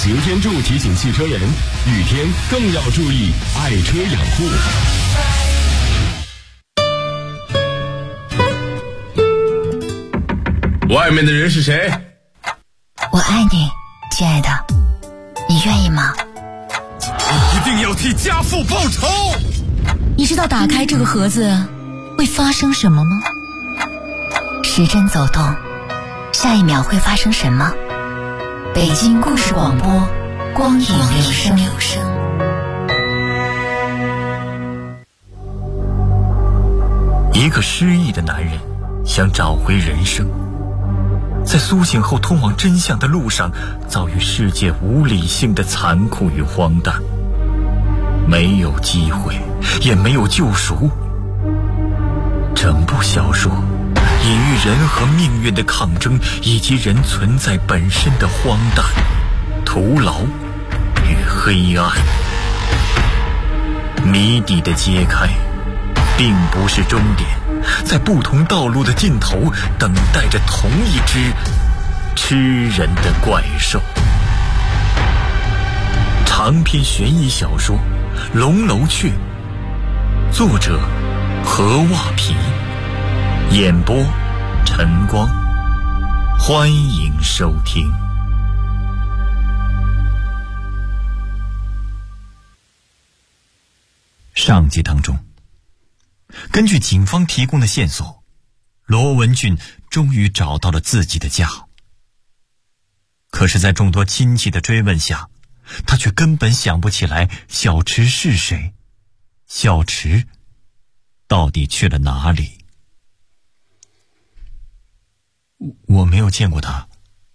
擎天柱提醒汽车人，雨天更要注意爱车养护。外面的人是谁？ 我爱你，亲爱的，你愿意吗？ 一定要替家父报仇！ 你知道打开这个盒子会发生什么吗？时针走动，下一秒会发生什么？北京故事广播，光影留声。 一个失忆的男人想找回人生，在苏醒后通往真相的路上，遭遇世界无理性的残酷与荒诞，没有机会，也没有救赎。整部小说隐喻人和命运的抗争，以及人存在本身的荒诞、徒劳与黑暗。谜底的揭开并不是终点，在不同道路的尽头，等待着同一只吃人的怪兽。长篇悬疑小说《龙楼雀》，作者何袜皮，演播晨光，欢迎收听。上集当中，根据警方提供的线索，罗文俊终于找到了自己的家。可是在众多亲戚的追问下，他却根本想不起来小池是谁，小池到底去了哪里。我没有见过他。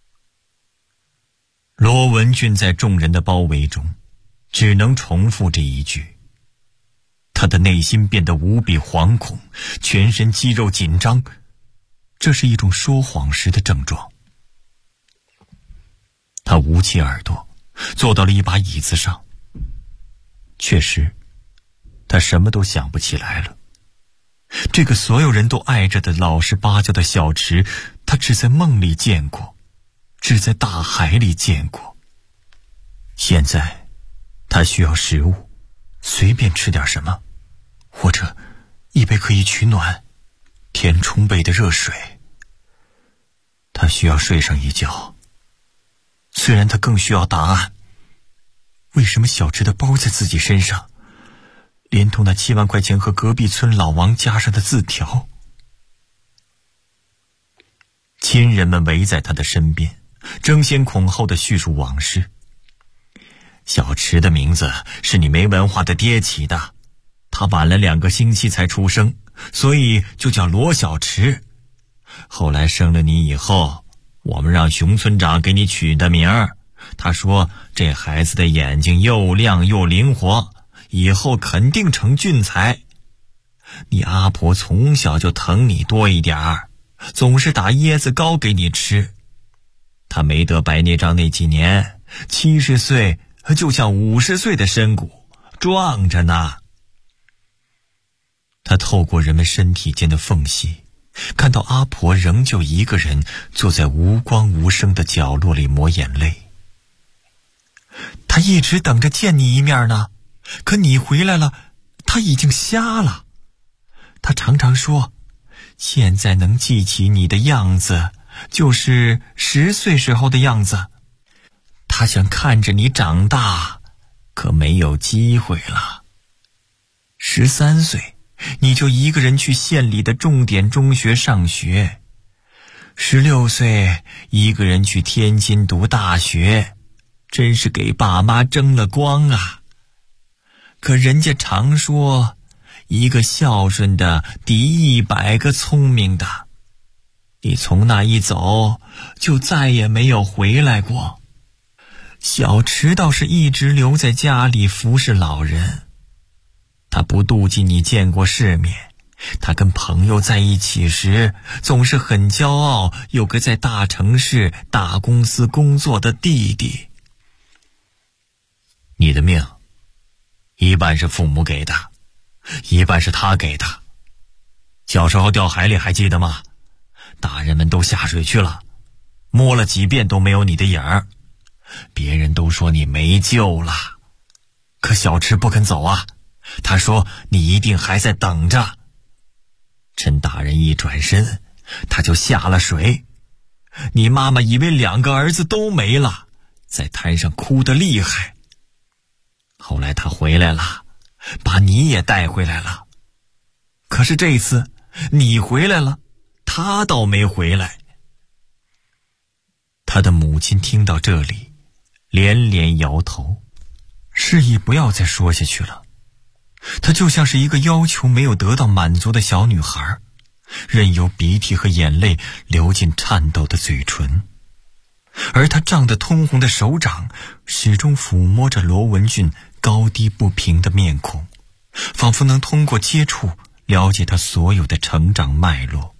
罗文俊在众人的包围中只能重复这一句，他的内心变得无比惶恐，全身肌肉紧张，这是一种说谎时的症状。他捂起耳朵，坐到了一把椅子上。确实，他什么都想不起来了。这个所有人都爱着的老实巴交的小池，他只在梦里见过，只在大海里见过。现在他需要食物，随便吃点什么，或者一杯可以取暖、填充备的热水。他需要睡上一觉。虽然他更需要答案，为什么小池的包在自己身上，连同那7万块钱和隔壁村老王加上的字条。亲人们围在他的身边，争先恐后地叙述往事。小池的名字是你没文化的爹起的，他晚了2个星期才出生，所以就叫罗小池。后来生了你以后，我们让熊村长给你取的名儿。他说这孩子的眼睛又亮又灵活，以后肯定成俊才。你阿婆从小就疼你多一点儿，总是打椰子糕给你吃。他没得白内障那几年，70岁就像50岁的身骨，壮着呢。他透过人们身体间的缝隙，看到阿婆仍旧一个人坐在无光无声的角落里抹眼泪。他一直等着见你一面呢，可你回来了，他已经瞎了。他常常说，现在能记起你的样子，就是10岁时候的样子。他想看着你长大，可没有机会了。13岁，你就一个人去县里的重点中学上学。16岁，一个人去天津读大学，真是给爸妈争了光啊。可人家常说，一个孝顺的抵100个聪明的。你从那一走，就再也没有回来过。小池倒是一直留在家里服侍老人。他不妒忌你见过世面，他跟朋友在一起时，总是很骄傲有个在大城市大公司工作的弟弟。你的命一半是父母给的，一半是他给的。小时候掉海里还记得吗？大人们都下水去了，摸了几遍都没有你的影儿。 别人都说你没救了，可小池不肯走啊，他说你一定还在等着。陈大人一转身，他就下了水。你妈妈以为2个儿子都没了，在滩上哭得厉害。后来他回来了，把你也带回来了。可是这次你回来了，他倒没回来。他的母亲听到这里，连连摇头，示意不要再说下去了。她就像是一个要求没有得到满足的小女孩，任由鼻涕和眼泪流进颤抖的嘴唇，而她胀得通红的手掌始终抚摸着罗文俊高低不平的面孔，仿佛能通过接触了解他所有的成长脉络。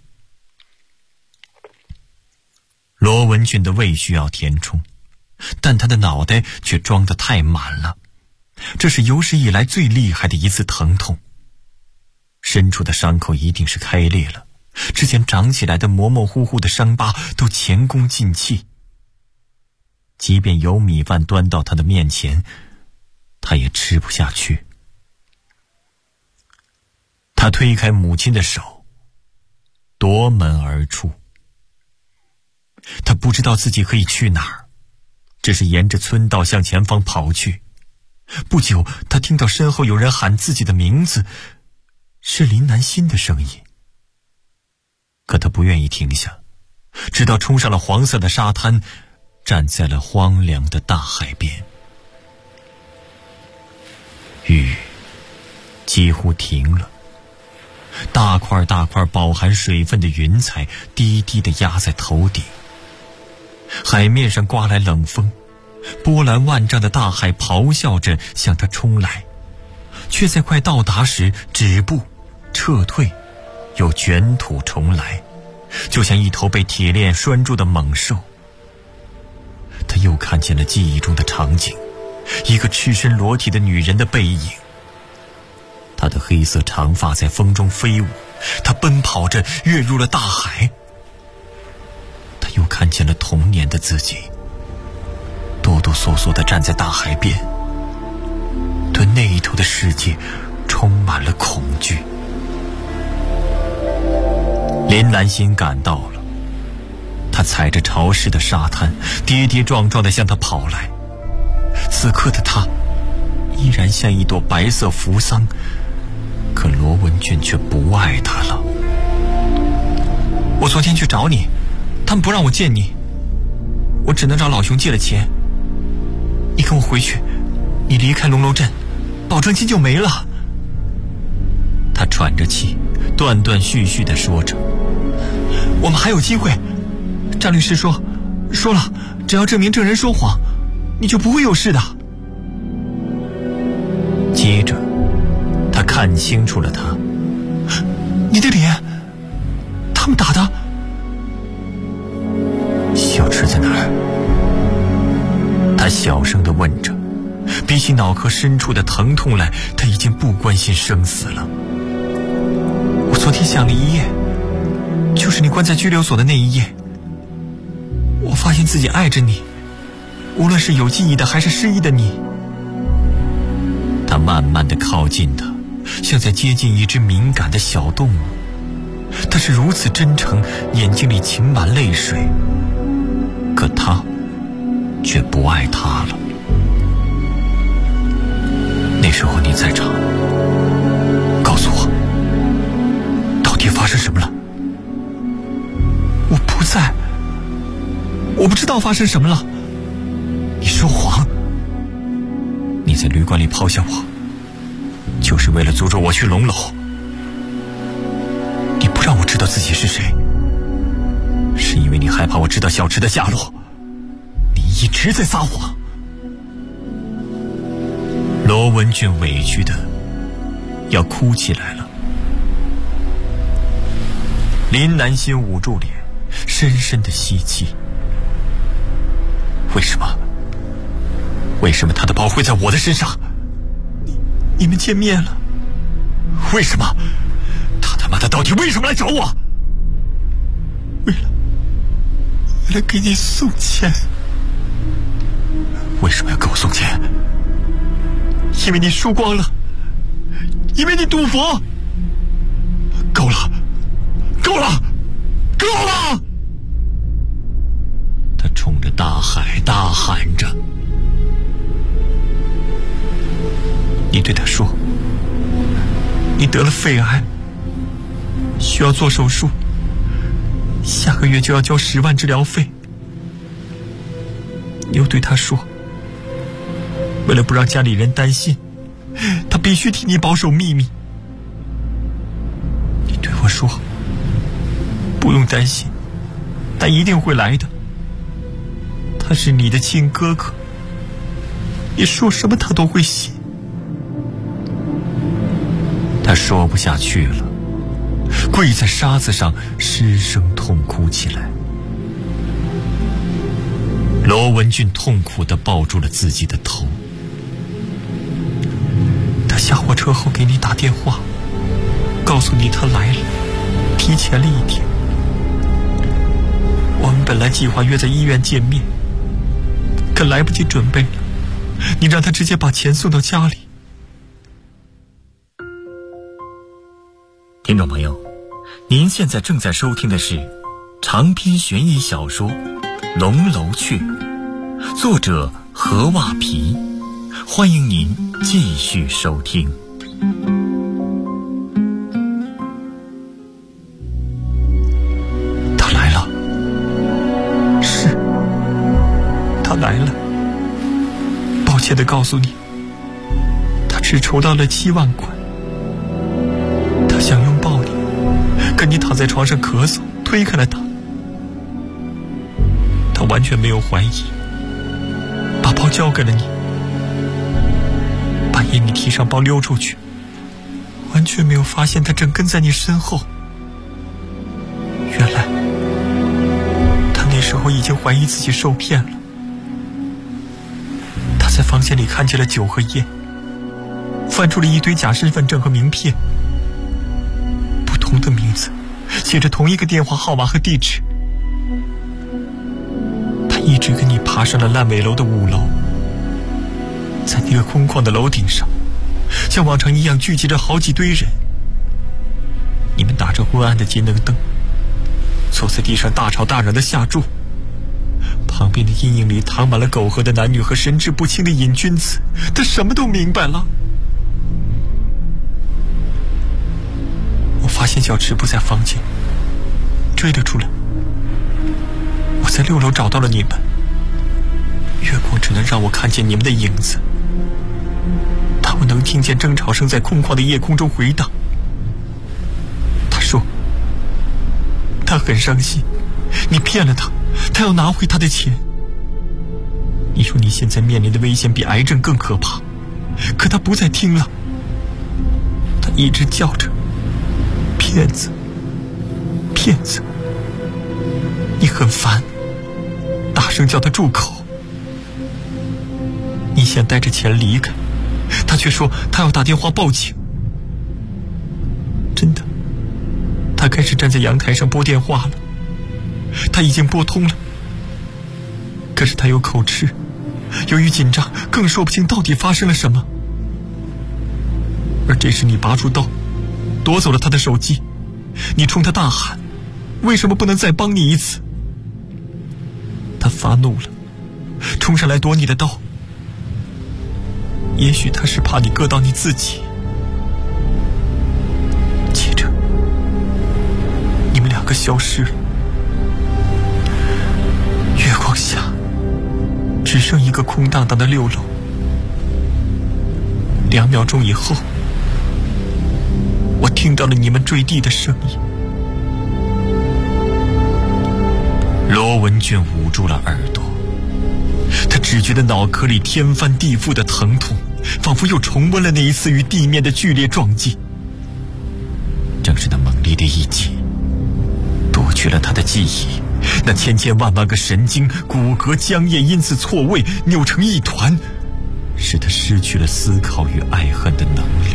罗文俊的胃需要填充，但他的脑袋却装得太满了，这是有史以来最厉害的一次疼痛。深处的伤口一定是开裂了，之前长起来的模模糊糊的伤疤都前功尽弃。即便有米饭端到他的面前，他也吃不下去。他推开母亲的手，夺门而出。他不知道自己可以去哪儿，只是沿着村道向前方跑去。不久，他听到身后有人喊自己的名字，是林南心的声音。可他不愿意停下，直到冲上了黄色的沙滩，站在了荒凉的大海边。雨几乎停了，大块大块饱含水分的云彩低低地压在头顶。海面上刮来冷风，波澜万丈的大海咆哮着向他冲来，却在快到达时止步撤退，又卷土重来，就像一头被铁链拴住的猛兽。他又看见了记忆中的场景，一个赤身裸体的女人的背影，她的黑色长发在风中飞舞，她奔跑着跃入了大海。他又看见了童年的自己，哆哆嗦嗦地站在大海边，对那一头的世界充满了恐惧。林南心赶到了，他踩着潮湿的沙滩，跌跌撞撞地向他跑来。此刻的他依然像一朵白色扶桑，可罗文俊却不爱他了。我昨天去找你，他们不让我见你，我只能找老熊借了钱。你跟我回去，你离开龙楼镇，保证金就没了。他喘着气，断断续续地说着。我们还有机会，张律师说了，只要证明证人说谎，你就不会有事的。接着他看清楚了他，你的脸，他们打的。小池在哪儿？他小声地问着。比起脑壳深处的疼痛来，他已经不关心生死了。我昨天想了一夜，就是你关在拘留所的那一夜，我发现自己爱着你，无论是有记忆的还是失忆的你。他慢慢地靠近他，像在接近一只敏感的小动物。他是如此真诚，眼睛里噙满泪水，可他却不爱他了。那时候你在场，告诉我，到底发生什么了？我不在，我不知道发生什么了。你说谎，你在旅馆里抛下我，就是为了阻止我去龙楼。你不让我知道自己是谁，是因为你害怕我知道小池的下落。你一直在撒谎。罗文俊委屈的要哭起来了。林南心捂住脸，深深的吸气。为什么他的包会在我的身上？你们见面了，为什么？他妈的到底为什么来找我？为了给你送钱。 什么要给我送钱？因为你输光了，因为你赌博。够了，够了，够了！他冲着大海大喊着。你对他说，你得了肺癌，需要做手术，下个月就要交10万治疗费。你又对他说，为了不让家里人担心，他必须替你保守秘密。你对我说，不用担心，他一定会来的，他是你的亲哥哥，你说什么他都会信。他说不下去了，跪在沙子上失声痛哭起来。罗文俊痛苦地抱住了自己的头。他下火车后给你打电话，告诉你他来了，提前了1天。我们本来计划约在医院见面，可来不及准备了，你让他直接把钱送到家里。听众朋友，您现在正在收听的是长篇悬疑小说《龙楼雀》，作者何瓦皮，欢迎您继续收听。他来了，是，他来了。抱歉地告诉你，他只筹到了7万块。他想拥抱你，可你躺在床上咳嗽，推开了他。他完全没有怀疑，把包交给了你。半夜你提上包溜出去，完全没有发现他正跟在你身后。原来他那时候已经怀疑自己受骗了。他在房间里看见了酒和烟，翻出了一堆假身份证和名片，不同的名字，写着同一个电话号码和地址。他一直跟你爬上了烂尾楼的5楼，在那个空旷的楼顶上，像往常一样聚集着好几堆人。你们打着昏暗的节能灯，坐在地上大吵大嚷的下注，旁边的阴影里躺满了苟合的男女和神志不清的瘾君子。他什么都明白了。我发现小池不在房间，追了出来。我在6楼找到了你们，月光只能让我看见你们的影子，但我能听见争吵声在空旷的夜空中回荡。他说他很伤心，你骗了他，他要拿回他的钱。你说你现在面临的危险比癌症更可怕，可他不再听了。他一直叫着骗子，骗子。你很烦，大声叫他住口。你想带着钱离开，他却说他要打电话报警。真的，他开始站在阳台上拨电话了，他已经拨通了。可是他有口吃，由于紧张更说不清到底发生了什么。而这时你拔出刀，夺走了他的手机。你冲他大喊，为什么不能再帮你一次？他发怒了，冲上来夺你的刀。也许他是怕你割到你自己。接着你们2个消失了。月光下只剩一个空荡荡的6楼。2秒钟以后，我听到了你们坠地的声音。罗文俊捂住了耳朵，他只觉得脑壳里天翻地覆的疼痛，仿佛又重温了那一次与地面的剧烈撞击。正是那猛烈的一击，夺去了他的记忆，那千千万万个神经、骨骼、浆液因此错位，扭成一团，使他失去了思考与爱恨的能力。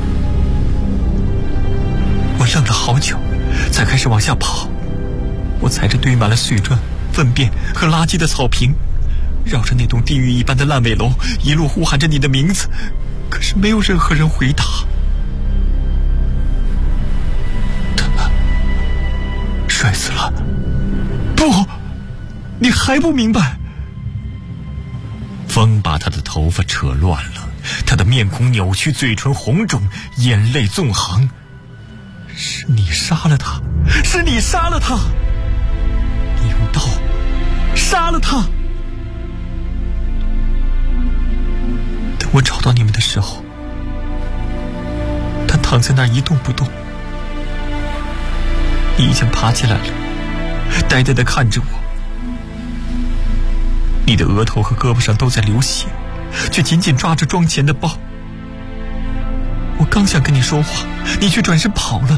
我愣了好久，才开始往下跑。我踩着堆满了碎砖、粪便和垃圾的草坪， 绕着那栋地狱一般的烂尾楼，一路呼喊着你的名字，可是没有任何人回答。他摔死了。不，你还不明白。风把他的头发扯乱了，他的面孔扭曲，嘴唇红肿，眼泪纵横。是你杀了他，是你杀了他，你用刀杀了他。等我找到你们的时候，他躺在那儿一动不动。你已经爬起来了，呆呆地看着我。你的额头和胳膊上都在流血，却紧紧抓着装钱的包。我刚想跟你说话，你却转身跑了。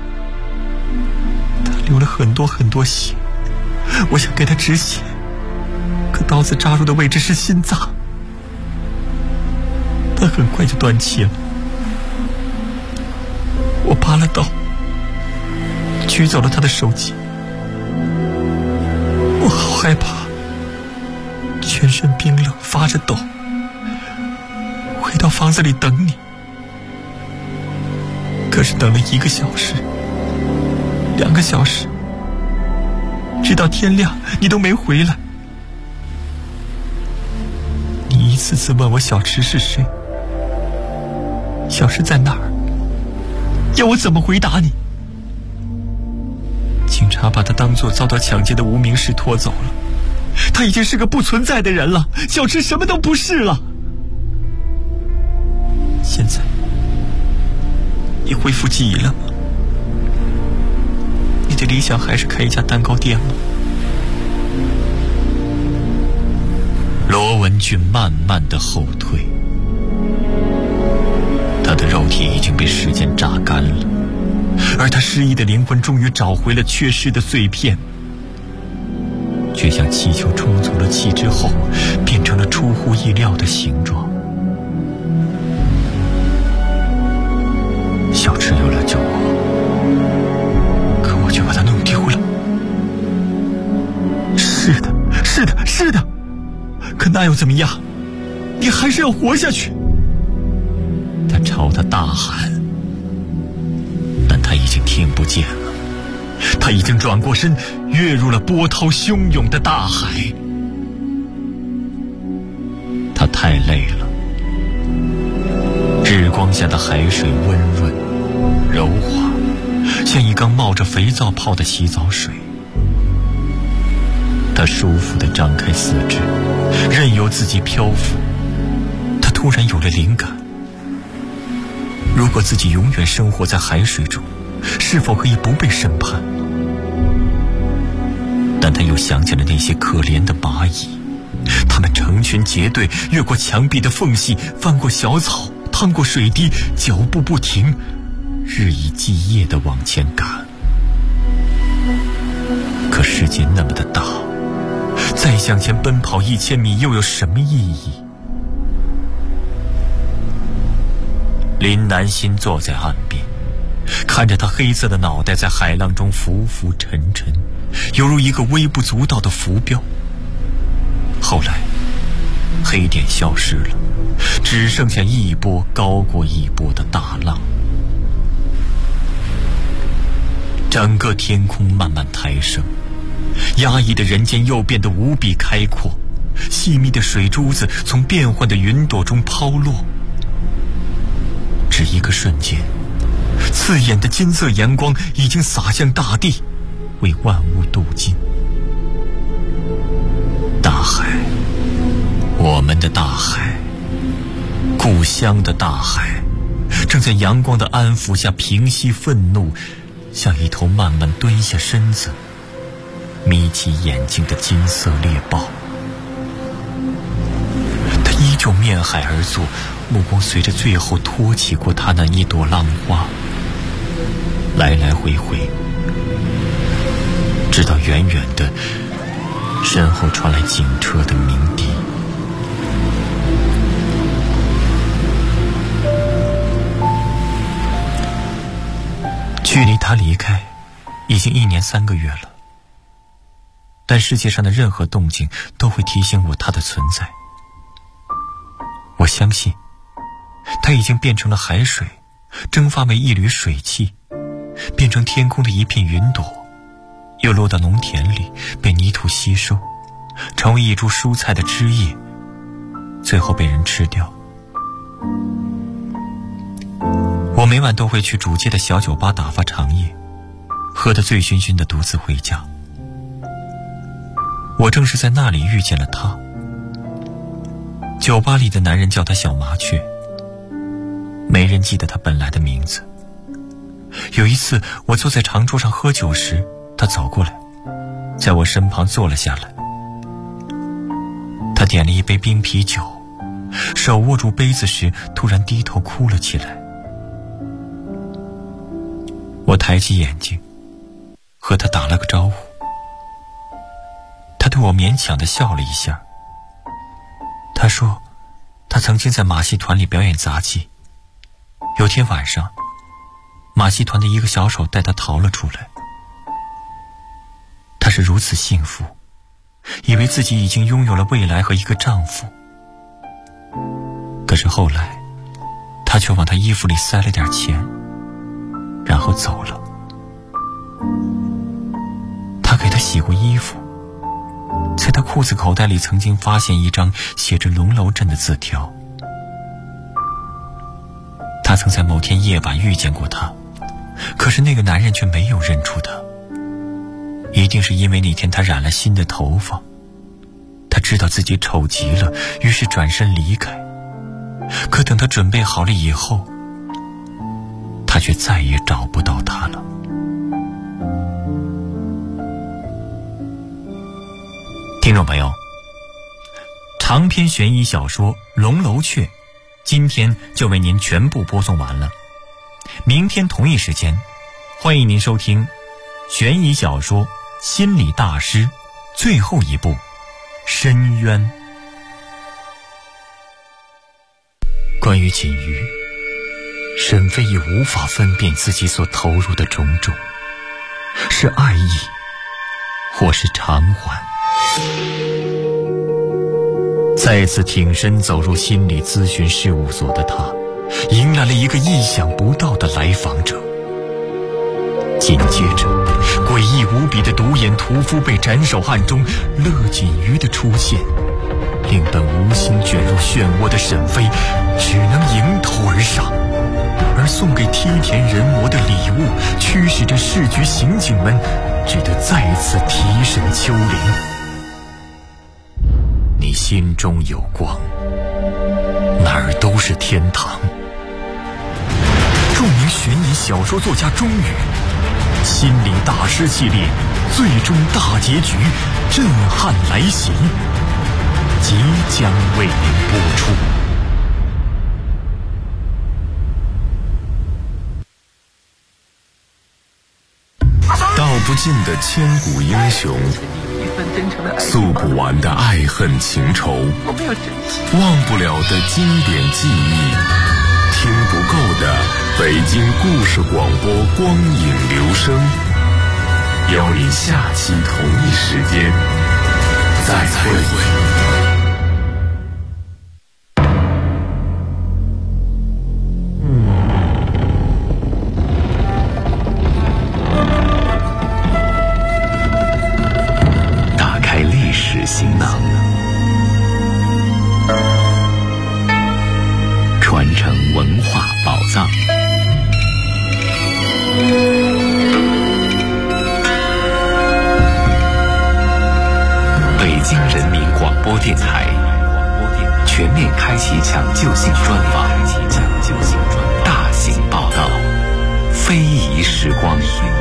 他流了很多很多血，我想给他止血，可刀子扎入的位置是心脏，他很快就断气了。我拔了刀，取走了他的手机。我好害怕，全身冰冷，发着抖，回到房子里等你。可是等了1个小时，2个小时，直到天亮，你都没回来。你一次次问我小池是谁，小池在哪儿，要我怎么回答你？警察把他当作遭到抢劫的无名氏拖走了，他已经是个不存在的人了，小池什么都不是了。现在你恢复记忆了吗？你的理想还是开一家蛋糕店吗？罗文俊慢慢地后退，他的肉体已经被时间榨干了，而他失忆的灵魂终于找回了缺失的碎片，却像气球充足了气之后，变成了出乎意料的形状。小池又来救我，可我却把他弄丢了。是的，是的，是的，可那又怎么样？你还是要活下去。他朝他大喊，但他已经听不见了，他已经转过身，跃入了波涛汹涌的大海。他太累了，日光下的海水温润柔滑，像一缸冒着肥皂泡的洗澡水。他舒服地张开四肢，任由自己漂浮。他突然有了灵感，如果自己永远生活在海水中，是否可以不被审判？但他又想起了那些可怜的蚂蚁，它们成群结队，越过墙壁的缝隙，翻过小草，趟过水滴，脚步不停，日以继夜地往前赶。可世界那么的大，再向前奔跑1000米又有什么意义？林南心坐在岸边，看着他黑色的脑袋在海浪中浮浮沉沉，犹如一个微不足道的浮标。后来黑点消失了，只剩下一波高过一波的大浪。整个天空慢慢抬升，压抑的人间又变得无比开阔，细密的水珠子从变幻的云朵中抛落。只一个瞬间，刺眼的金色阳光已经洒向大地，为万物镀金。大海，我们的大海，故乡的大海，正在阳光的安抚下平息愤怒，像一头慢慢蹲下身子眯起眼睛的金色猎豹。他依旧面海而坐，目光随着最后托起过他那一朵浪花，来来回回，直到远远的身后传来警车的鸣笛。距离他离开已经1年3个月了。 但世界上的任何动静都会提醒我它的存在。我相信它已经变成了海水，蒸发为一缕水汽，变成天空的一片云朵，又落到农田里，被泥土吸收，成为一株蔬菜的枝叶，最后被人吃掉。我每晚都会去主街的小酒吧打发长夜，喝得醉醺醺的独自回家。我正是在那里遇见了他。酒吧里的男人叫他小麻雀，没人记得他本来的名字。有一次我坐在长桌上喝酒时，他走过来，在我身旁坐了下来。他点了一杯冰啤酒，手握住杯子时突然低头哭了起来。我抬起眼睛和他打了个招呼，他对我勉强地笑了一下。他说他曾经在马戏团里表演杂技，有天晚上马戏团的一个小丑带他逃了出来。他是如此幸福，以为自己已经拥有了未来和一个丈夫。可是后来他却往他衣服里塞了点钱，然后走了。他给他洗过衣服，在他裤子口袋里曾经发现一张写着龙楼镇的字条。他曾在某天夜晚遇见过他，可是那个男人却没有认出他。一定是因为那天他染了新的头发，他知道自己丑极了，于是转身离开。可等他准备好了以后，他却再也找不到他了。听众朋友，长篇悬疑小说《龙楼雀》今天就为您全部播送完了。明天同一时间，欢迎您收听悬疑小说《心理大师》最后一部《深渊》。关于锦瑜，沈飞已无法分辨自己所投入的种种，是爱意或是偿还。再次挺身走入心理咨询事务所的他，迎来了一个意想不到的来访者。紧接着，诡异无比的独眼屠夫被斩首案中乐锦瑜的出现，令本无心卷入漩涡的沈飞只能迎头而上，而送给梯田人魔的礼物驱使着市局刑警们只得再次提审秋玲。你心中有光，哪儿都是天堂。著名悬疑小说作家钟宇心理大师系列最终大结局震撼来袭，即将为您播出。 道不尽的千古英雄，诉不完的爱恨情仇，忘不了的经典记忆，听不够的北京故事广播光影留声，邀您下期同一时间再会。行囊，传承文化宝藏。北京人民广播电台全面开启抢救性专访，大型报道，非遗时光。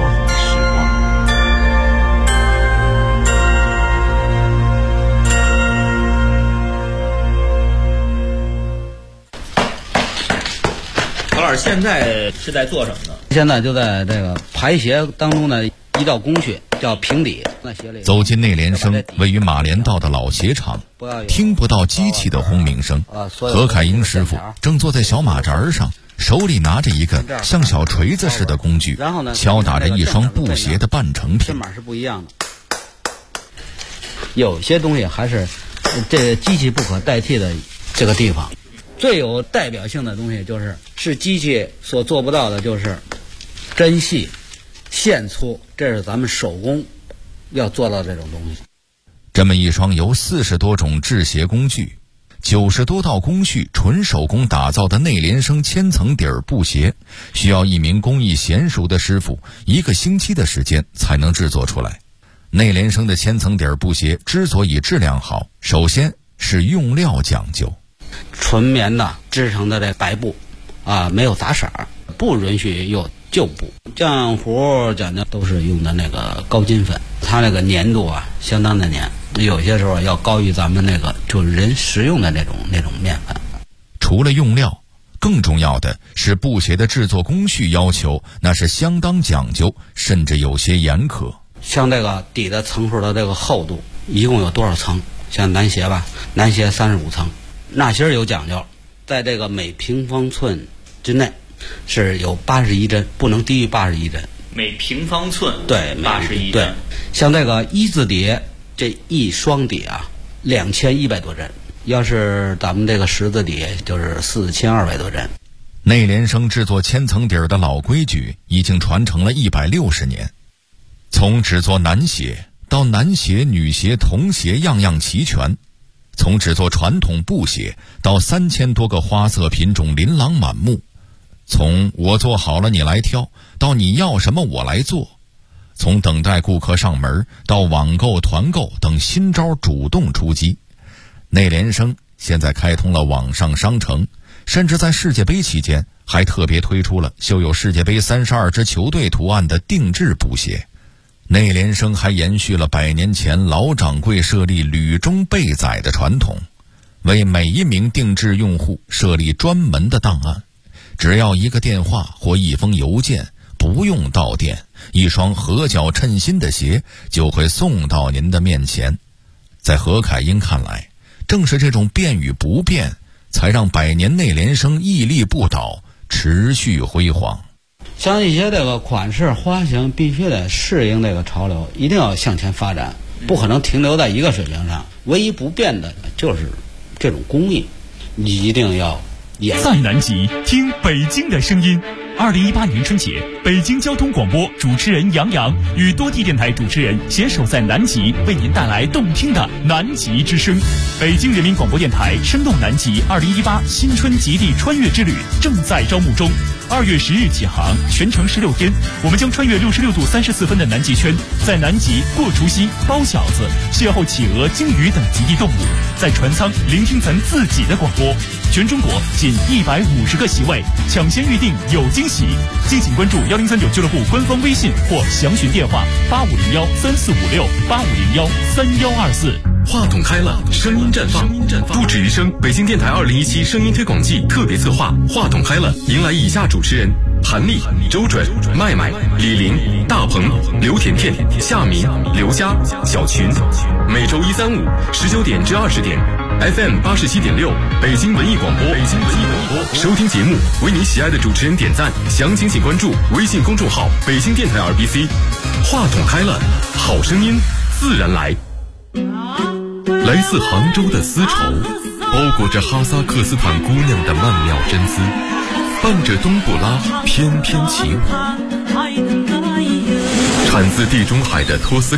现在是在做什么呢？ 现在就在这个排鞋当中的一道工序叫平底。 走进内联升位于马连道的老鞋厂，听不到机器的轰鸣声。何凯英师傅正坐在小马扎上，手里拿着一个像小锤子似的工具，敲打着一双布鞋的半成品。 码是不一样的。 有些东西还是这机器不可代替的这个地方。最有代表性的东西是机器所做不到的，就是针细、线粗，这是咱们手工要做到这种东西。 这么一双由40多种制鞋工具、90多道工序纯手工打造的内联升千层底儿布鞋，需要一名工艺娴熟的师傅1个星期的时间才能制作出来。内联升的千层底儿布鞋之所以质量好，首先是用料讲究。 纯棉的织成的这白布没有杂色，不允许有旧布。浆糊讲究都是用的那个高筋粉，它那个粘度相当的粘，有些时候要高于咱们那个就是人食用的那种面粉。 除了用料，更重要的是布鞋的制作工序要求，那是相当讲究，甚至有些严苛。 像这个底的层数的这个厚度一共有多少层？像男鞋男鞋35层。纳鞋有讲究，在这个每平方寸之内是有81针，不能低于81针。 每平方寸对 81针。 对，像这个一字底，这一双底2100多针，要是咱们这个十字底就是4200多针。 内联升制作千层底儿的老规矩已经传承了160年，从制作男鞋到男鞋、女鞋、童鞋样样齐全。从制作传统布鞋到3000多个花色品种琳琅满目，从我做好了你来挑到你要什么我来做，从等待顾客上门到网购团购等新招主动出击。内联升现在开通了网上商城，甚至在世界杯期间还特别推出了绣有世界杯32支球队图案的定制布鞋。内联升还延续了100年前老掌柜设立履中备载的传统，为每一名定制用户设立专门的档案，只要一个电话或一封邮件，不用到店，一双合脚称心的鞋就会送到您的面前。在何凯英看来，正是这种变与不变，才让100年内联升屹立不倒，持续辉煌。 像一些这个款式花型必须得适应这个潮流，一定要向前发展，不可能停留在一个水平上。唯一不变的就是这种工艺，你一定要在南极听北京的声音。2018年春节，北京交通广播主持人杨洋与多地电台主持人携手在南极，为您带来动听的南极之声。北京人民广播电台生动南极2018新春极地穿越之旅正在招募中，2月10日起航，全程16天，我们将穿越66度34分的南极圈，在南极过除夕、包饺子，邂逅企鹅、鲸鱼等极地动物，在船舱聆听咱自己的广播。全中国仅150个席位，抢先预定有惊喜。敬请关注1039俱乐部官方微信或详询电话8501-3456、8501-3124。 话筒开了，声音绽放，不止于声。北京电台2017声音推广季特别策划《话筒开了》，迎来以下主持人：韩丽、周准、麦麦、李玲、大鹏、刘甜甜、夏明、刘佳、小群。每周1、3、5 19点至20点。FM 87.6，北京文艺广播。收听节目，为你喜爱的主持人点赞，详情请关注微信公众号“北京电台 RBC”。话筒开了，好声音自然来。来自杭州的丝绸，包裹着哈萨克斯坦姑娘的曼妙真丝，伴着冬不拉翩翩起舞。产自地中海的托斯